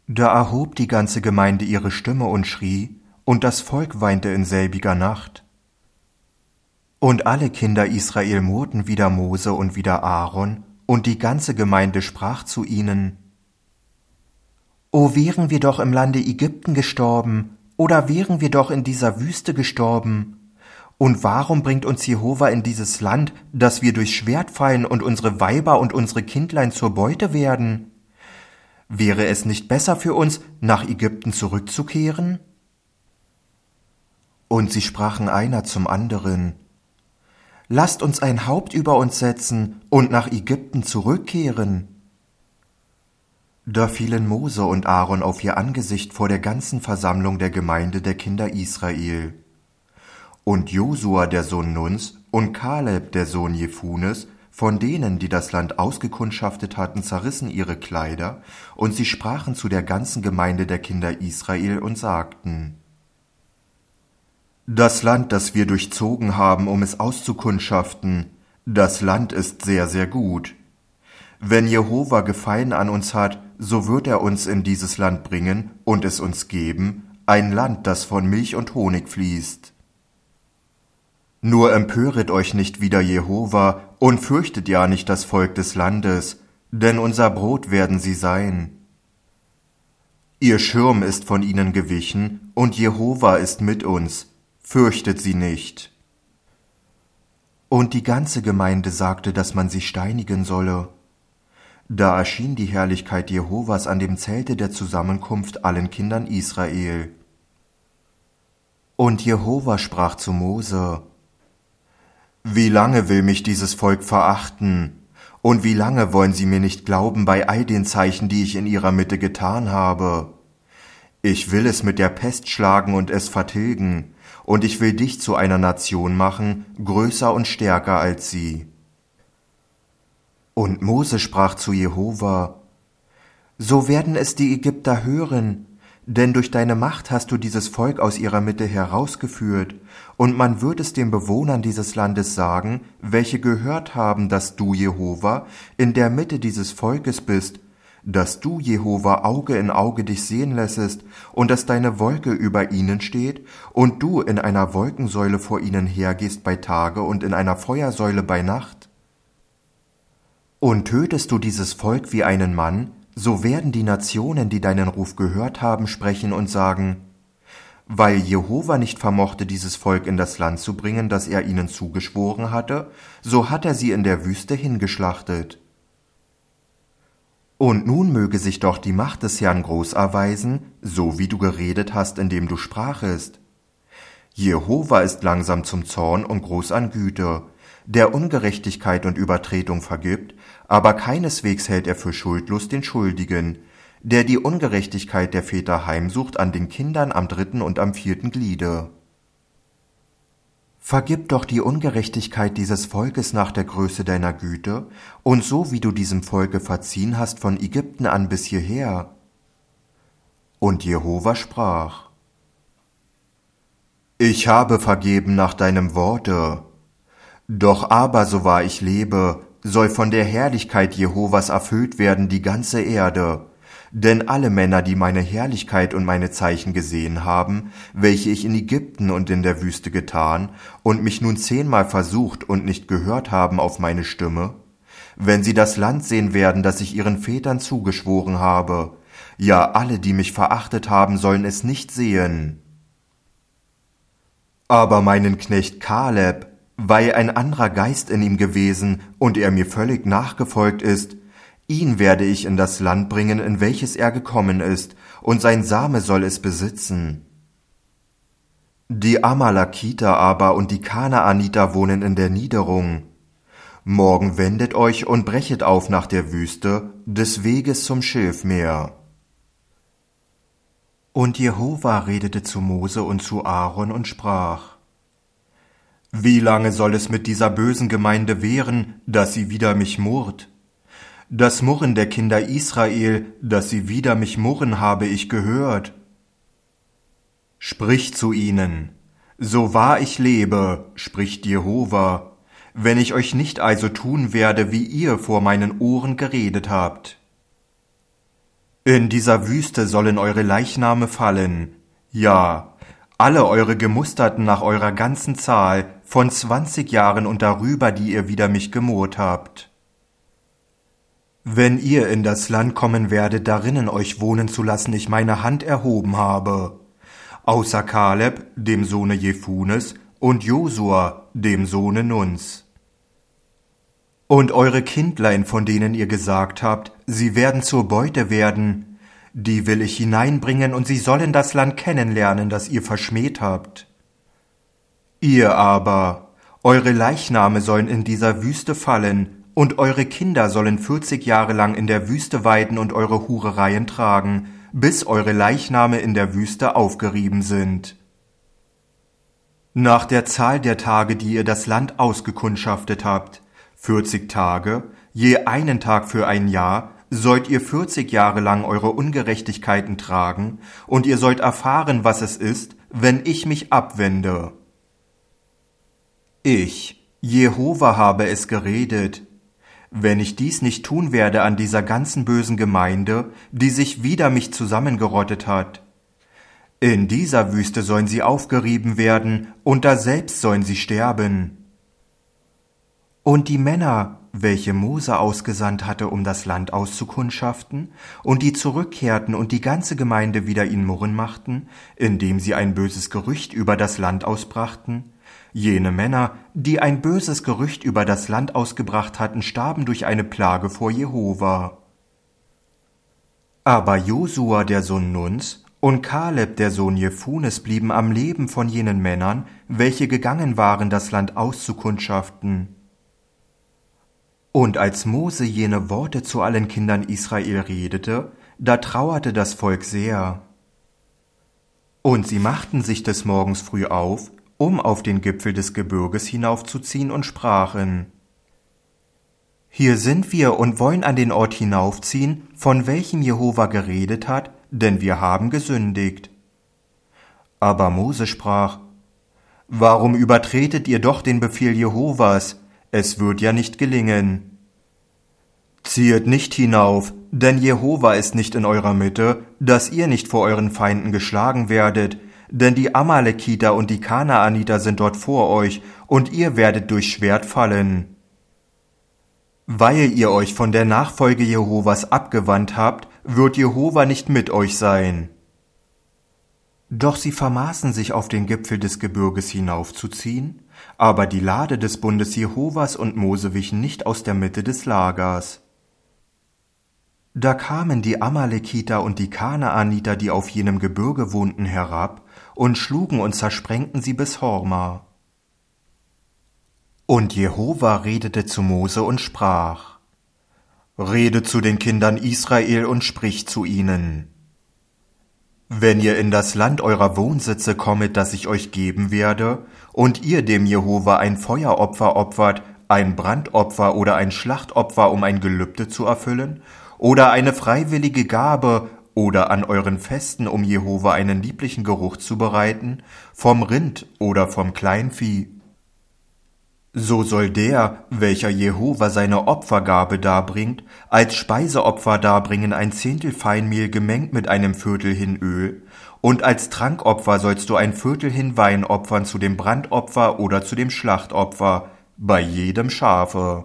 Da erhob die ganze Gemeinde ihre Stimme und schrie, und das Volk weinte in selbiger Nacht. Und alle Kinder Israel murrten wider Mose und wider Aaron, und die ganze Gemeinde sprach zu ihnen: O wären wir doch im Lande Ägypten gestorben, oder wären wir doch in dieser Wüste gestorben. Und warum bringt uns Jehova in dieses Land, dass wir durchs Schwert fallen und unsere Weiber und unsere Kindlein zur Beute werden? Wäre es nicht besser für uns, nach Ägypten zurückzukehren? Und sie sprachen einer zum anderen: Lasst uns ein Haupt über uns setzen und nach Ägypten zurückkehren. Da fielen Mose und Aaron auf ihr Angesicht vor der ganzen Versammlung der Gemeinde der Kinder Israel. Und Josua der Sohn Nuns und Kaleb der Sohn Jephunes, von denen, die das Land ausgekundschaftet hatten, zerrissen ihre Kleider, und sie sprachen zu der ganzen Gemeinde der Kinder Israel und sagten: Das Land, das wir durchzogen haben, um es auszukundschaften, das Land ist sehr, sehr gut. Wenn Jehova Gefallen an uns hat, so wird er uns in dieses Land bringen und es uns geben, ein Land, das von Milch und Honig fließt. Nur empöret euch nicht wider Jehova und fürchtet ja nicht das Volk des Landes, denn unser Brot werden sie sein. Ihr Schirm ist von ihnen gewichen, und Jehova ist mit uns, fürchtet sie nicht. Und die ganze Gemeinde sagte, dass man sie steinigen solle. Da erschien die Herrlichkeit Jehovas an dem Zelte der Zusammenkunft allen Kindern Israel. Und Jehova sprach zu Mose: Wie lange will mich dieses Volk verachten? Und wie lange wollen sie mir nicht glauben bei all den Zeichen, die ich in ihrer Mitte getan habe? Ich will es mit der Pest schlagen und es vertilgen, und ich will dich zu einer Nation machen, größer und stärker als sie. Und Mose sprach zu Jehova: So werden es die Ägypter hören, denn durch deine Macht hast du dieses Volk aus ihrer Mitte herausgeführt, und man wird es den Bewohnern dieses Landes sagen, welche gehört haben, dass du, Jehova, in der Mitte dieses Volkes bist, dass du, Jehova, Auge in Auge dich sehen lässest, und dass deine Wolke über ihnen steht, und du in einer Wolkensäule vor ihnen hergehst bei Tage und in einer Feuersäule bei Nacht. Und tötest du dieses Volk wie einen Mann, so werden die Nationen, die deinen Ruf gehört haben, sprechen und sagen: Weil Jehova nicht vermochte, dieses Volk in das Land zu bringen, das er ihnen zugeschworen hatte, so hat er sie in der Wüste hingeschlachtet. Und nun möge sich doch die Macht des Herrn groß erweisen, so wie du geredet hast, indem du sprachest. Jehova ist langsam zum Zorn und groß an Güte, der Ungerechtigkeit und Übertretung vergibt, aber keineswegs hält er für schuldlos den Schuldigen, der die Ungerechtigkeit der Väter heimsucht an den Kindern am 3. und am 4. Gliede. Vergib doch die Ungerechtigkeit dieses Volkes nach der Größe deiner Güte, und so wie du diesem Volke verziehen hast von Ägypten an bis hierher. Und Jehova sprach: Ich habe vergeben nach deinem Worte. Doch aber, so wahr ich lebe, soll von der Herrlichkeit Jehovas erfüllt werden die ganze Erde. Denn alle Männer, die meine Herrlichkeit und meine Zeichen gesehen haben, welche ich in Ägypten und in der Wüste getan, und mich nun 10-mal versucht und nicht gehört haben auf meine Stimme, wenn sie das Land sehen werden, das ich ihren Vätern zugeschworen habe, ja, alle, die mich verachtet haben, sollen es nicht sehen. Aber meinen Knecht Kaleb, weil ein anderer Geist in ihm gewesen und er mir völlig nachgefolgt ist, ihn werde ich in das Land bringen, in welches er gekommen ist, und sein Same soll es besitzen. Die Amalekiter aber und die Kanaaniter wohnen in der Niederung. Morgen wendet euch und brechet auf nach der Wüste, des Weges zum Schilfmeer. Und Jehova redete zu Mose und zu Aaron und sprach: Wie lange soll es mit dieser bösen Gemeinde währen, dass sie wider mich murrt? Das Murren der Kinder Israel, dass sie wider mich murren, habe ich gehört. Sprich zu ihnen: So wahr ich lebe, spricht Jehova, wenn ich euch nicht also tun werde, wie ihr vor meinen Ohren geredet habt. In dieser Wüste sollen eure Leichname fallen, ja, alle eure Gemusterten nach eurer ganzen Zahl, von 20 Jahren und darüber, die ihr wider mich gemurrt habt. Wenn ihr in das Land kommen werdet, darinnen euch wohnen zu lassen ich meine Hand erhoben habe, außer Kaleb, dem Sohne Jefunes, und Josua, dem Sohne Nuns. Und eure Kindlein, von denen ihr gesagt habt, sie werden zur Beute werden, die will ich hineinbringen, und sie sollen das Land kennenlernen, das ihr verschmäht habt. Ihr aber, eure Leichname sollen in dieser Wüste fallen, und eure Kinder sollen 40 Jahre lang in der Wüste weiden und eure Hurereien tragen, bis eure Leichname in der Wüste aufgerieben sind. Nach der Zahl der Tage, die ihr das Land ausgekundschaftet habt, 40 Tage, je einen Tag für ein Jahr, sollt ihr 40 Jahre lang eure Ungerechtigkeiten tragen, und ihr sollt erfahren, was es ist, wenn ich mich abwende. Ich, Jehova, habe es geredet. Wenn ich dies nicht tun werde an dieser ganzen bösen Gemeinde, die sich wider mich zusammengerottet hat, in dieser Wüste sollen sie aufgerieben werden, und daselbst sollen sie sterben. Und die Männer, welche Mose ausgesandt hatte, um das Land auszukundschaften, und die zurückkehrten und die ganze Gemeinde wider ihn murren machten, indem sie ein böses Gerücht über das Land ausbrachten, jene Männer, die ein böses Gerücht über das Land ausgebracht hatten, starben durch eine Plage vor Jehova. Aber Josua, der Sohn Nuns, und Kaleb, der Sohn Jefunes, blieben am Leben von jenen Männern, welche gegangen waren, das Land auszukundschaften. Und als Mose jene Worte zu allen Kindern Israel redete, da trauerte das Volk sehr. Und sie machten sich des Morgens früh auf, um auf den Gipfel des Gebirges hinaufzuziehen, und sprachen: Hier sind wir und wollen an den Ort hinaufziehen, von welchem Jehova geredet hat, denn wir haben gesündigt. Aber Mose sprach: Warum übertretet ihr doch den Befehl Jehovas? Es wird ja nicht gelingen. Ziehet nicht hinauf, denn Jehova ist nicht in eurer Mitte, dass ihr nicht vor euren Feinden geschlagen werdet, denn die Amalekiter und die Kanaaniter sind dort vor euch, und ihr werdet durch Schwert fallen. Weil ihr euch von der Nachfolge Jehovas abgewandt habt, wird Jehova nicht mit euch sein. Doch sie vermaßen sich auf den Gipfel des Gebirges hinaufzuziehen, aber die Lade des Bundes Jehovas und Mose wichen nicht aus der Mitte des Lagers. Da kamen die Amalekiter und die Kanaaniter, die auf jenem Gebirge wohnten, herab und schlugen und zersprengten sie bis Horma. Und Jehova redete zu Mose und sprach: Rede zu den Kindern Israel und sprich zu ihnen: Wenn ihr in das Land eurer Wohnsitze kommet, das ich euch geben werde, und ihr dem Jehova ein Feueropfer opfert, ein Brandopfer oder ein Schlachtopfer, um ein Gelübde zu erfüllen, oder eine freiwillige Gabe, oder an euren Festen, um Jehova einen lieblichen Geruch zu bereiten, vom Rind oder vom Kleinvieh. So soll der, welcher Jehova seine Opfergabe darbringt, als Speiseopfer darbringen ein Zehntel Feinmehl gemengt mit einem Viertel hin Öl, und als Trankopfer sollst du ein Viertel hin Wein opfern zu dem Brandopfer oder zu dem Schlachtopfer, bei jedem Schafe.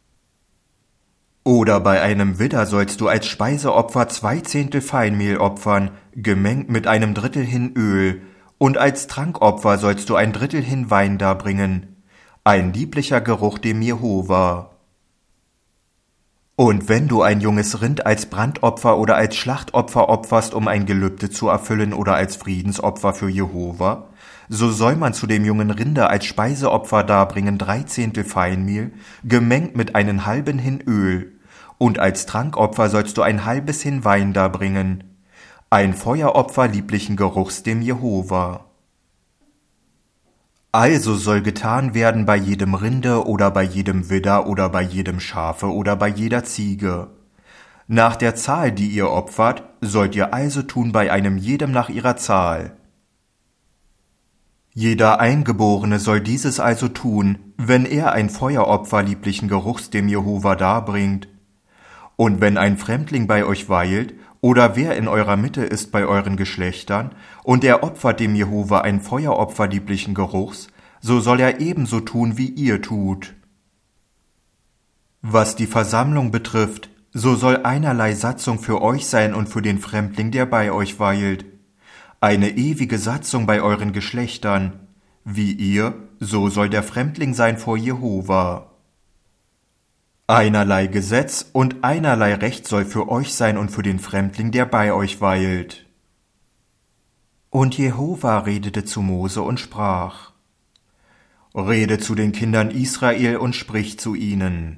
Oder bei einem Widder sollst du als Speiseopfer 2 Zehntel Feinmehl opfern, gemengt mit einem Drittel hin Öl, und als Trankopfer sollst du ein Drittel hin Wein darbringen, ein lieblicher Geruch dem Jehova. Und wenn du ein junges Rind als Brandopfer oder als Schlachtopfer opferst, um ein Gelübde zu erfüllen, oder als Friedensopfer für Jehova, so soll man zu dem jungen Rinde als Speiseopfer darbringen 3 Zehntel Feinmehl, gemengt mit einem halben hin Öl, und als Trankopfer sollst du ein halbes hin Wein darbringen, ein Feueropfer lieblichen Geruchs dem Jehova. Also soll getan werden bei jedem Rinde oder bei jedem Widder oder bei jedem Schafe oder bei jeder Ziege. Nach der Zahl, die ihr opfert, sollt ihr also tun bei einem jedem nach ihrer Zahl. Jeder Eingeborene soll dieses also tun, wenn er ein Feueropfer lieblichen Geruchs dem Jehova darbringt. Und wenn ein Fremdling bei euch weilt oder wer in eurer Mitte ist bei euren Geschlechtern, und er opfert dem Jehova ein Feueropfer lieblichen Geruchs, so soll er ebenso tun, wie ihr tut. Was die Versammlung betrifft, so soll einerlei Satzung für euch sein und für den Fremdling, der bei euch weilt. Eine ewige Satzung bei euren Geschlechtern. Wie ihr, so soll der Fremdling sein vor Jehova. Einerlei Gesetz und einerlei Recht soll für euch sein und für den Fremdling, der bei euch weilt. Und Jehova redete zu Mose und sprach: Rede zu den Kindern Israel und sprich zu ihnen.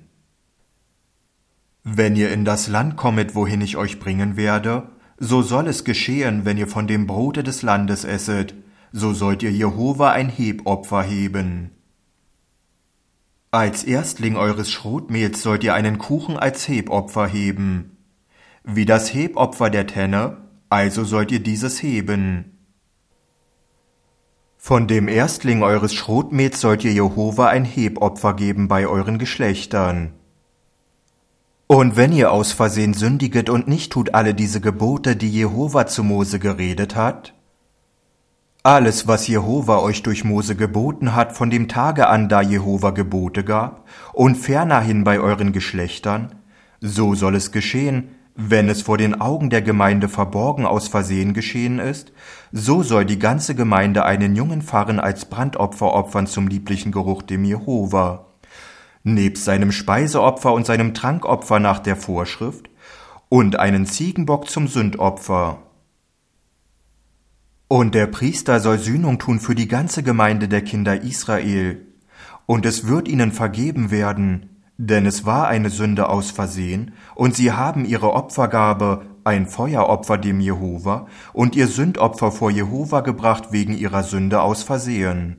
Wenn ihr in das Land kommet, wohin ich euch bringen werde, so soll es geschehen, wenn ihr von dem Brote des Landes esset, so sollt ihr Jehova ein Hebopfer heben. Als Erstling eures Schrotmehls sollt ihr einen Kuchen als Hebopfer heben. Wie das Hebopfer der Tenne, also sollt ihr dieses heben. Von dem Erstling eures Schrotmehls sollt ihr Jehova ein Hebopfer geben bei euren Geschlechtern. Und wenn ihr aus Versehen sündiget und nicht tut alle diese Gebote, die Jehova zu Mose geredet hat, alles, was Jehova euch durch Mose geboten hat, von dem Tage an, da Jehova Gebote gab, und fernerhin bei euren Geschlechtern, so soll es geschehen, wenn es vor den Augen der Gemeinde verborgen aus Versehen geschehen ist, so soll die ganze Gemeinde einen jungen Farren als Brandopfer opfern zum lieblichen Geruch dem Jehova, nebst seinem Speiseopfer und seinem Trankopfer nach der Vorschrift, und einen Ziegenbock zum Sündopfer. Und der Priester soll Sühnung tun für die ganze Gemeinde der Kinder Israel, und es wird ihnen vergeben werden, denn es war eine Sünde aus Versehen, und sie haben ihre Opfergabe, ein Feueropfer dem Jehova, und ihr Sündopfer vor Jehova gebracht wegen ihrer Sünde aus Versehen.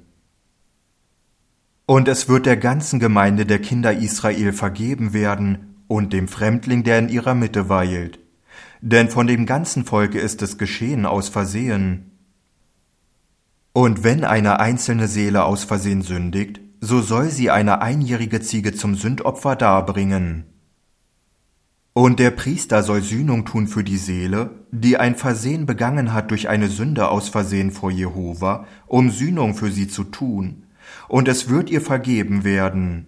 Und es wird der ganzen Gemeinde der Kinder Israel vergeben werden und dem Fremdling, der in ihrer Mitte weilt. Denn von dem ganzen Volke ist es geschehen aus Versehen. Und wenn eine einzelne Seele aus Versehen sündigt, so soll sie eine einjährige Ziege zum Sündopfer darbringen. Und der Priester soll Sühnung tun für die Seele, die ein Versehen begangen hat durch eine Sünde aus Versehen vor Jehova, um Sühnung für sie zu tun, und es wird ihr vergeben werden.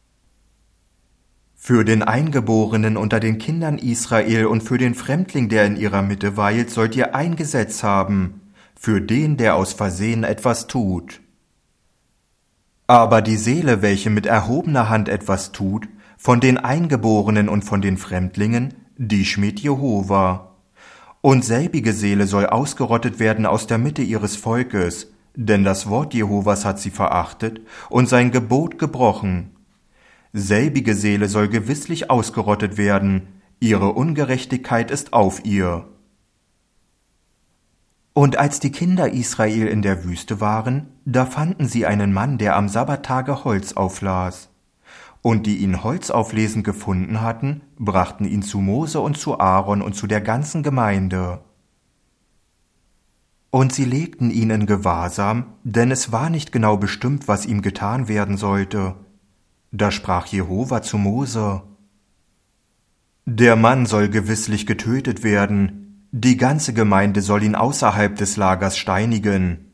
Für den Eingeborenen unter den Kindern Israel und für den Fremdling, der in ihrer Mitte weilt, sollt ihr ein Gesetz haben, für den, der aus Versehen etwas tut. Aber die Seele, welche mit erhobener Hand etwas tut, von den Eingeborenen und von den Fremdlingen, die schmäht Jehova. Und selbige Seele soll ausgerottet werden aus der Mitte ihres Volkes, denn das Wort Jehovas hat sie verachtet und sein Gebot gebrochen. Selbige Seele soll gewisslich ausgerottet werden, ihre Ungerechtigkeit ist auf ihr. Und als die Kinder Israel in der Wüste waren, da fanden sie einen Mann, der am Sabbattage Holz auflas. Und die ihn Holz auflesend gefunden hatten, brachten ihn zu Mose und zu Aaron und zu der ganzen Gemeinde. Und sie legten ihn in Gewahrsam, denn es war nicht genau bestimmt, was ihm getan werden sollte. Da sprach Jehova zu Mose: Der Mann soll gewisslich getötet werden, die ganze Gemeinde soll ihn außerhalb des Lagers steinigen.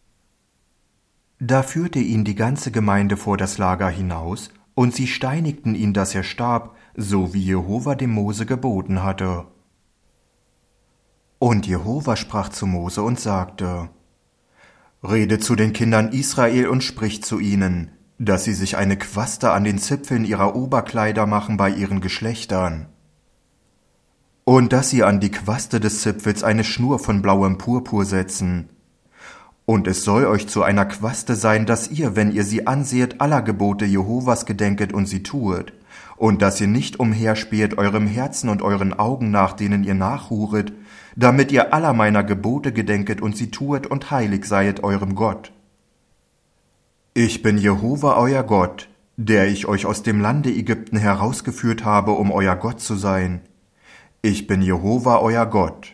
Da führte ihn die ganze Gemeinde vor das Lager hinaus, und sie steinigten ihn, dass er starb, so wie Jehova dem Mose geboten hatte. Und Jehova sprach zu Mose und sagte: Rede zu den Kindern Israel und sprich zu ihnen, dass sie sich eine Quaste an den Zipfeln ihrer Oberkleider machen bei ihren Geschlechtern. Und dass sie an die Quaste des Zipfels eine Schnur von blauem Purpur setzen. Und es soll euch zu einer Quaste sein, dass ihr, wenn ihr sie ansehet, aller Gebote Jehovas gedenket und sie tuet, und dass ihr nicht umherspähet eurem Herzen und euren Augen nach, denen ihr nachhuret, damit ihr aller meiner Gebote gedenket und sie tuet und heilig seiet eurem Gott. Ich bin Jehova euer Gott, der ich euch aus dem Lande Ägypten herausgeführt habe, um euer Gott zu sein. Ich bin Jehova euer Gott.